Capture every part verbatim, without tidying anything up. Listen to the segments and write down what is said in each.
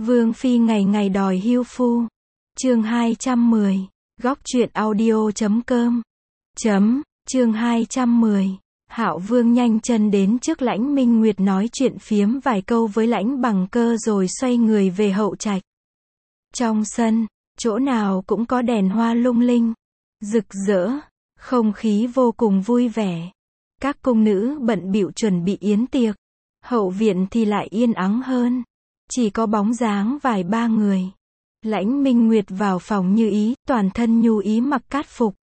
Vương phi ngày ngày đòi hưu phu. Chương hai trăm mười. Góc truyện audio chấm com. Chấm, chương hai trăm mười. Hạo Vương nhanh chân đến trước Lãnh Minh Nguyệt nói chuyện phiếm vài câu với Lãnh Bằng Cơ rồi xoay người về hậu trạch. Trong sân, chỗ nào cũng có đèn hoa lung linh, rực rỡ, không khí vô cùng vui vẻ. Các cung nữ bận bịu chuẩn bị yến tiệc. Hậu viện thì lại yên ắng hơn, chỉ có bóng dáng vài ba người. Lãnh Minh Nguyệt vào phòng Như Ý, toàn thân nhu ý mặc cát phục,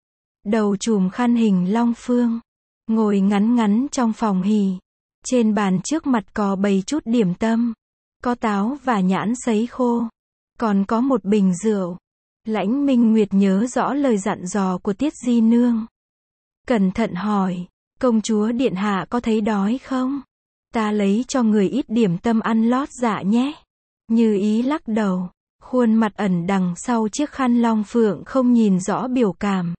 đầu trùm khăn hình long phương, ngồi ngắn ngắn trong phòng hỉ. Trên bàn trước mặt có bày chút điểm tâm, có táo và nhãn sấy khô, còn có một bình rượu. Lãnh Minh Nguyệt nhớ rõ lời dặn dò của Tiết Di Nương, cẩn thận hỏi, công chúa điện hạ có thấy đói không? Ta lấy cho người ít điểm tâm ăn lót dạ nhé. Như Ý lắc đầu, khuôn mặt ẩn đằng sau chiếc khăn long phượng không nhìn rõ biểu cảm.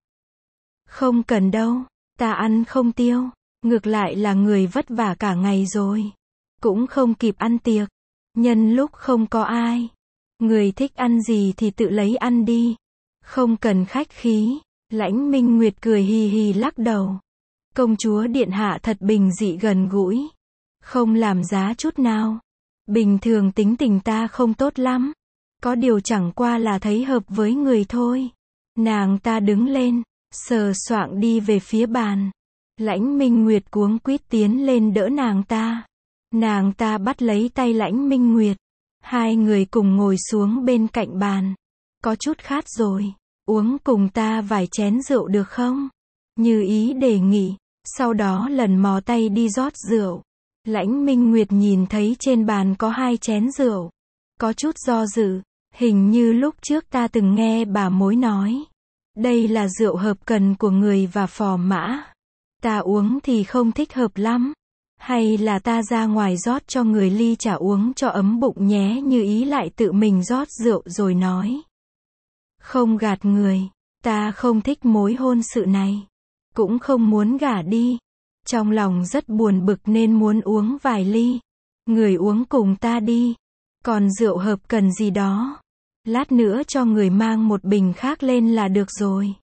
Không cần đâu, ta ăn không tiêu, ngược lại là người vất vả cả ngày rồi, cũng không kịp ăn tiệc. Nhân lúc không có ai, người thích ăn gì thì tự lấy ăn đi, không cần khách khí. Lãnh Minh Nguyệt cười hì hì lắc đầu. Công chúa điện hạ thật bình dị gần gũi, không làm giá chút nào. Bình thường tính tình ta không tốt lắm, có điều chẳng qua là thấy hợp với người thôi. Nàng ta đứng lên, sờ soạng đi về phía bàn. Lãnh Minh Nguyệt cuống quýt tiến lên đỡ nàng ta. Nàng ta bắt lấy tay Lãnh Minh Nguyệt, hai người cùng ngồi xuống bên cạnh bàn. Có chút khát rồi, uống cùng ta vài chén rượu được không? Như Ý đề nghị, sau đó lần mò tay đi rót rượu. Lãnh Minh Nguyệt nhìn thấy trên bàn có hai chén rượu, có chút do dự. Hình như lúc trước ta từng nghe bà mối nói, đây là rượu hợp cần của người và phò mã. Ta uống thì không thích hợp lắm. Hay là ta ra ngoài rót cho người ly trà uống cho ấm bụng nhé. Như Ý lại tự mình rót rượu rồi nói. Không gạt người, ta không thích mối hôn sự này, cũng không muốn gả đi. Trong lòng rất buồn bực nên muốn uống vài ly. Người uống cùng ta đi. Còn rượu hợp cần gì đó, lát nữa cho người mang một bình khác lên là được rồi.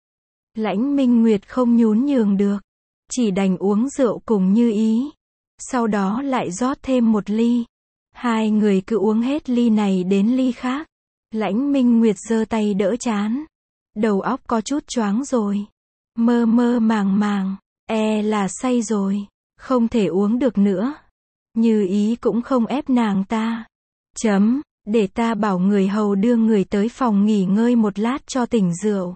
Lãnh Minh Nguyệt không nhún nhường được, chỉ đành uống rượu cùng Như Ý. Sau đó lại rót thêm một ly. Hai người cứ uống hết ly này đến ly khác. Lãnh Minh Nguyệt giơ tay đỡ trán. Đầu óc có chút choáng rồi. Mơ mơ màng màng, e là say rồi, không thể uống được nữa. Như Ý cũng không ép nàng ta. Chấm, để ta bảo người hầu đưa người tới phòng nghỉ ngơi một lát cho tỉnh rượu.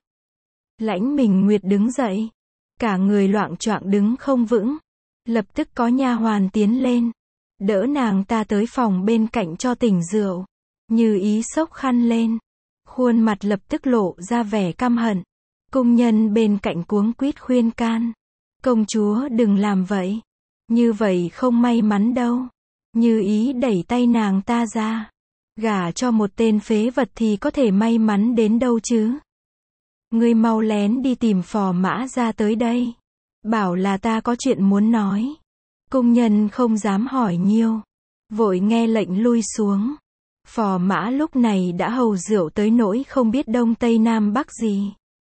Lãnh Minh Nguyệt đứng dậy, cả người loạng choạng đứng không vững. Lập tức có nha hoàn tiến lên, đỡ nàng ta tới phòng bên cạnh cho tỉnh rượu. Như Ý xốc khăn lên, khuôn mặt lập tức lộ ra vẻ căm hận. Cung nhân bên cạnh cuống quýt khuyên can. Công chúa đừng làm vậy, như vậy không may mắn đâu. Như Ý đẩy tay nàng ta ra. Gả cho một tên phế vật thì có thể may mắn đến đâu chứ? Ngươi mau lén đi tìm phò mã ra tới đây, bảo là ta có chuyện muốn nói. Cung nhân không dám hỏi nhiều, vội nghe lệnh lui xuống. Phò mã lúc này đã hầu rượu tới nỗi không biết đông tây nam bắc gì.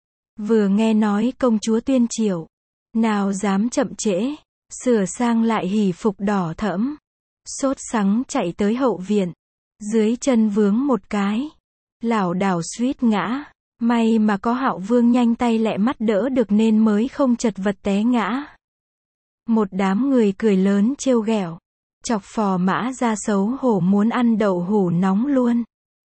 Vừa nghe nói công chúa tuyên triệu, nào dám chậm trễ, sửa sang lại hỷ phục đỏ thẫm, sốt sắng chạy tới hậu viện. Dưới chân vướng một cái, lảo đảo suýt ngã. May mà có Hạo Vương nhanh tay lẹ mắt đỡ được nên mới không chật vật té ngã. Một đám người cười lớn trêu ghẹo, chọc phò mã ra xấu hổ muốn ăn đậu hũ nóng luôn.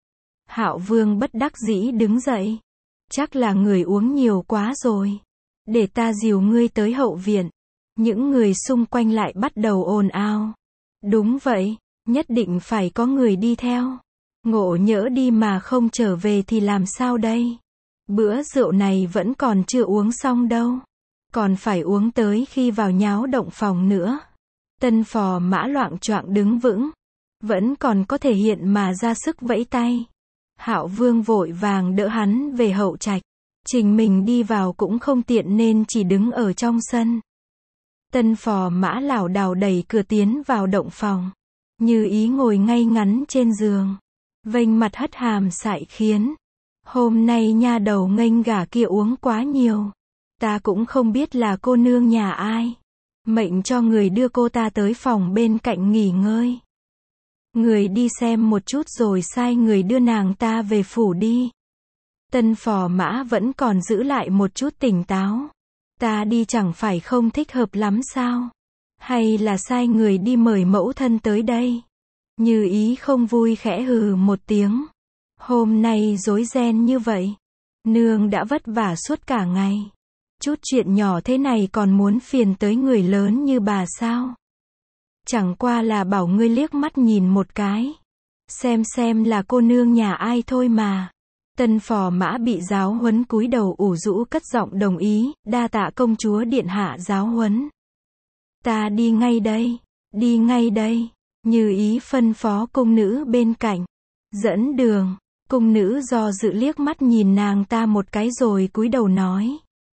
Hạo Vương bất đắc dĩ đứng dậy. Chắc là người uống nhiều quá rồi, để ta dìu ngươi tới hậu viện. Những người xung quanh lại bắt đầu ồn ào. Đúng vậy, nhất định phải có người đi theo. Ngộ nhỡ đi mà không trở về thì làm sao đây? Bữa rượu này vẫn còn chưa uống xong đâu, còn phải uống tới khi vào nháo động phòng nữa. Tân phò mã loạng choạng đứng vững, vẫn còn có thể hiện mà ra sức vẫy tay. Hạo Vương vội vàng đỡ hắn về hậu trạch. Trình mình đi vào cũng không tiện nên chỉ đứng ở trong sân. Tân phò mã lảo đảo đẩy cửa tiến vào động phòng. Như Ý ngồi ngay ngắn trên giường, vênh mặt hất hàm sải khiến. Hôm nay nha đầu nghênh gả kia uống quá nhiều. Ta cũng không biết là cô nương nhà ai. Mệnh cho người đưa cô ta tới phòng bên cạnh nghỉ ngơi. Người đi xem một chút rồi sai người đưa nàng ta về phủ đi. Tân phò mã vẫn còn giữ lại một chút tỉnh táo. Ta đi chẳng phải không thích hợp lắm sao? Hay là sai người đi mời mẫu thân tới đây? Như Ý không vui khẽ hừ một tiếng. Hôm nay rối ren như vậy. Nương đã vất vả suốt cả ngày. Chút chuyện nhỏ thế này còn muốn phiền tới người lớn như bà sao? Chẳng qua là bảo ngươi liếc mắt nhìn một cái. Xem xem là cô nương nhà ai thôi mà. Tân phò mã bị giáo huấn cúi đầu ủ rũ cất giọng đồng ý, đa tạ công chúa điện hạ giáo huấn. Ta đi ngay đây, đi ngay đây. Như Ý phân phó cung nữ bên cạnh. Dẫn đường, cung nữ do dự liếc mắt nhìn nàng ta một cái rồi cúi đầu nói.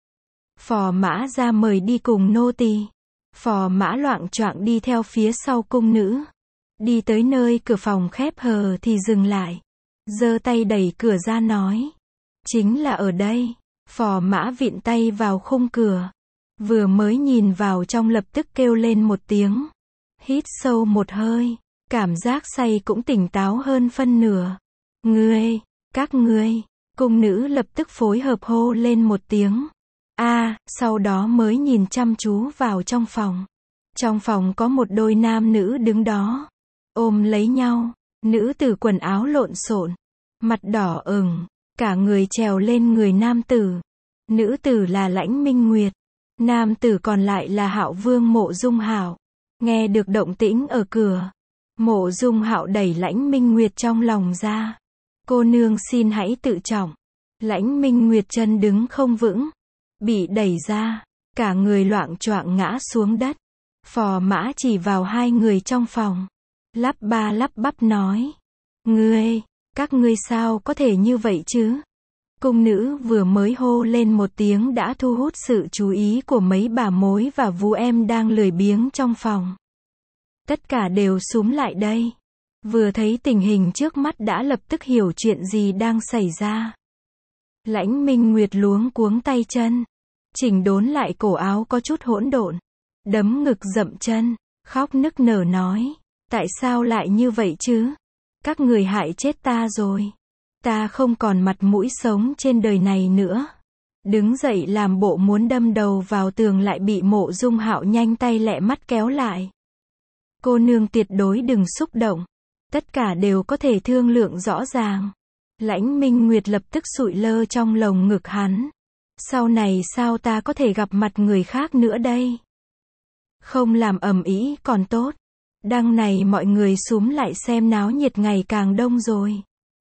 Phò mã ra mời đi cùng nô tỳ. Phò mã loạng choạng đi theo phía sau cung nữ. Đi tới nơi cửa phòng khép hờ thì dừng lại. Giơ tay đẩy cửa ra nói. Chính là ở đây. Phò mã vịn tay vào khung cửa. Vừa mới nhìn vào trong lập tức kêu lên một tiếng. Hít sâu một hơi. Cảm giác say cũng tỉnh táo hơn phân nửa. Ngươi, các ngươi. Cung nữ lập tức phối hợp hô lên một tiếng. A, à, sau đó mới nhìn chăm chú vào trong phòng. Trong phòng có một đôi nam nữ đứng đó. Ôm lấy nhau. Nữ tử quần áo lộn xộn. Mặt đỏ ửng. Cả người trèo lên người nam tử. Nữ tử là Lãnh Minh Nguyệt. Nam tử còn lại là Hạo Vương Mộ Dung Hạo. Nghe được động tĩnh ở cửa. Mộ Dung Hạo đẩy Lãnh Minh Nguyệt trong lòng ra. Cô nương xin hãy tự trọng. Lãnh Minh Nguyệt chân đứng không vững. Bị đẩy ra. Cả người loạng choạng ngã xuống đất. Phò mã chỉ vào hai người trong phòng. Lắp ba lắp bắp nói. Ngươi, các ngươi sao có thể như vậy chứ? Cung nữ vừa mới hô lên một tiếng đã thu hút sự chú ý của mấy bà mối và vú em đang lười biếng trong phòng. Tất cả đều xúm lại đây. Vừa thấy tình hình trước mắt đã lập tức hiểu chuyện gì đang xảy ra. Lãnh Minh Nguyệt luống cuống tay chân. Chỉnh đốn lại cổ áo có chút hỗn độn. Đấm ngực dậm chân. Khóc nức nở nói. Tại sao lại như vậy chứ? Các người hại chết ta rồi. Ta không còn mặt mũi sống trên đời này nữa. Đứng dậy làm bộ muốn đâm đầu vào tường lại bị Mộ Dung Hạo nhanh tay lẹ mắt kéo lại. Cô nương tuyệt đối đừng xúc động. Tất cả đều có thể thương lượng rõ ràng. Lãnh Minh Nguyệt lập tức sụi lơ trong lồng ngực hắn. Sau này sao ta có thể gặp mặt người khác nữa đây? Không làm ầm ĩ còn tốt. Đằng này mọi người xúm lại xem náo nhiệt ngày càng đông rồi.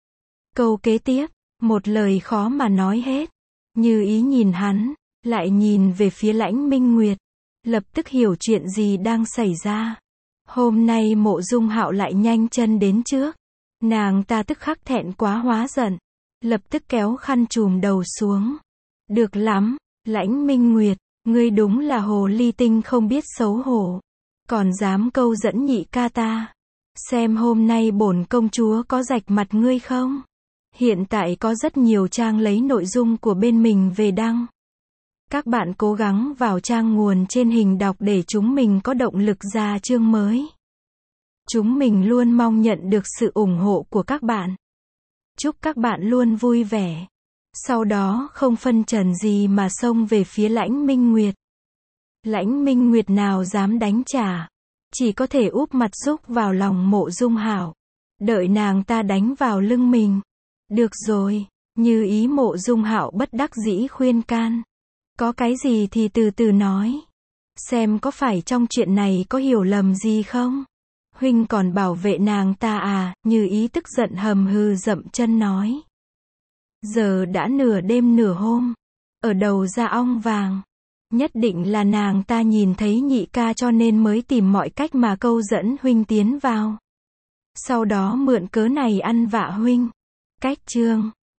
Câu kế tiếp, một lời khó mà nói hết. Như Ý nhìn hắn, lại nhìn về phía Lãnh Minh Nguyệt. Lập tức hiểu chuyện gì đang xảy ra. Hôm nay Mộ Dung Hạo lại nhanh chân đến trước. Nàng ta tức khắc thẹn quá hóa giận. Lập tức kéo khăn trùm đầu xuống. Được lắm, Lãnh Minh Nguyệt, ngươi đúng là hồ ly tinh không biết xấu hổ. Còn dám câu dẫn nhị ca ta. Xem hôm nay bổn công chúa có rạch mặt ngươi không? Hiện tại có rất nhiều trang lấy nội dung của bên mình về đăng. Các bạn cố gắng vào trang nguồn trên hình đọc để chúng mình có động lực ra chương mới. Chúng mình luôn mong nhận được sự ủng hộ của các bạn. Chúc các bạn luôn vui vẻ. Sau đó không phân trần gì mà xông về phía Lãnh Minh Nguyệt. Lãnh Minh Nguyệt nào dám đánh trả. Chỉ có thể úp mặt rúc vào lòng Mộ Dung Hạo. Đợi nàng ta đánh vào lưng mình. Được rồi, Như Ý. Mộ Dung Hạo bất đắc dĩ khuyên can. Có cái gì thì từ từ nói. Xem có phải trong chuyện này có hiểu lầm gì không? Huynh còn bảo vệ nàng ta à? Như Ý tức giận hầm hừ dậm chân nói. Giờ đã nửa đêm nửa hôm. Ở đầu ra ong vàng. Nhất định là nàng ta nhìn thấy nhị ca cho nên mới tìm mọi cách mà câu dẫn huynh tiến vào. Sau đó mượn cớ này ăn vạ huynh. Cách chương